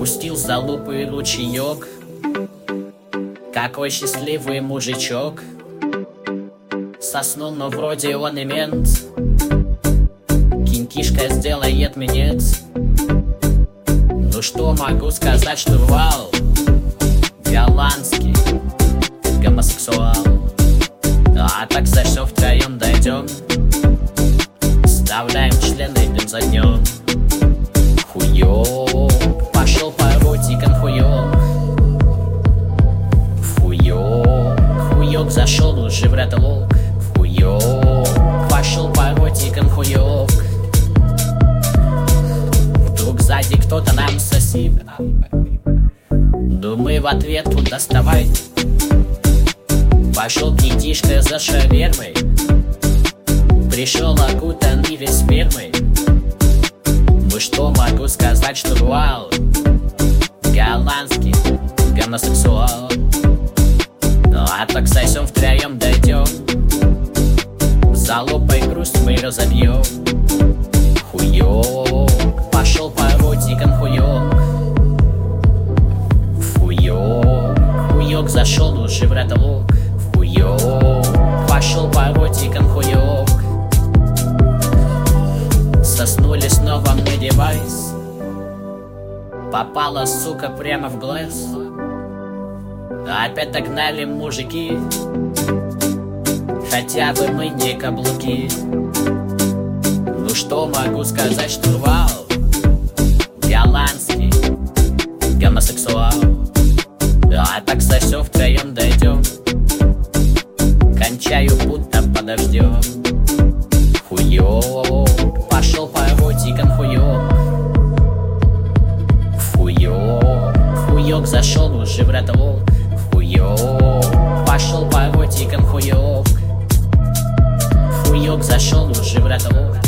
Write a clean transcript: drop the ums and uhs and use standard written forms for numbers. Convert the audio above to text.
Пустил за лупой ручеек. Какой счастливый мужичок. Соснул, но вроде он и мент. Кинтишка сделает минет. Ну что могу сказать, что вал голландский гомосексуал. А так за все втроем дойдем. Вставляем члены днем за днем. Хуёк, пошел по ротикам хуёк. Хуёк, хуёк зашел уже в рядолог. Хуёк, пошел по ротикам хуёк. Вдруг сзади кто-то нам сосит. Думаю, в ответ тут доставай. Пошел кинтишка за шавермой. Пришел окутанный весь спермой. Ну что могу сказать, что вау голландский гомосексуал. Ну а так сосем втроем дойдем. За лупой грусть мы разобьем. Хуёк, пошел по ротикам хуёк. Хуёк, хуёк зашел уже в рядолог. Хуёк, пошел по ротикам хуёк. Соснули снова мы девайс. Попала, сука, прямо в глаз. Опять догнали мужики. Хотя бы мы не каблуки. Ну что могу сказать, что вау голландский гомосексуал. А так сосем втроем дойдем. Кончаю будто подождем. Хуёк, пошел по ротикам хуёк. Хуёк, хуёк зашел уже в рядолог. Хуёк, пошел по ротикам хуёк. Хуёк зашел уже в рядолог.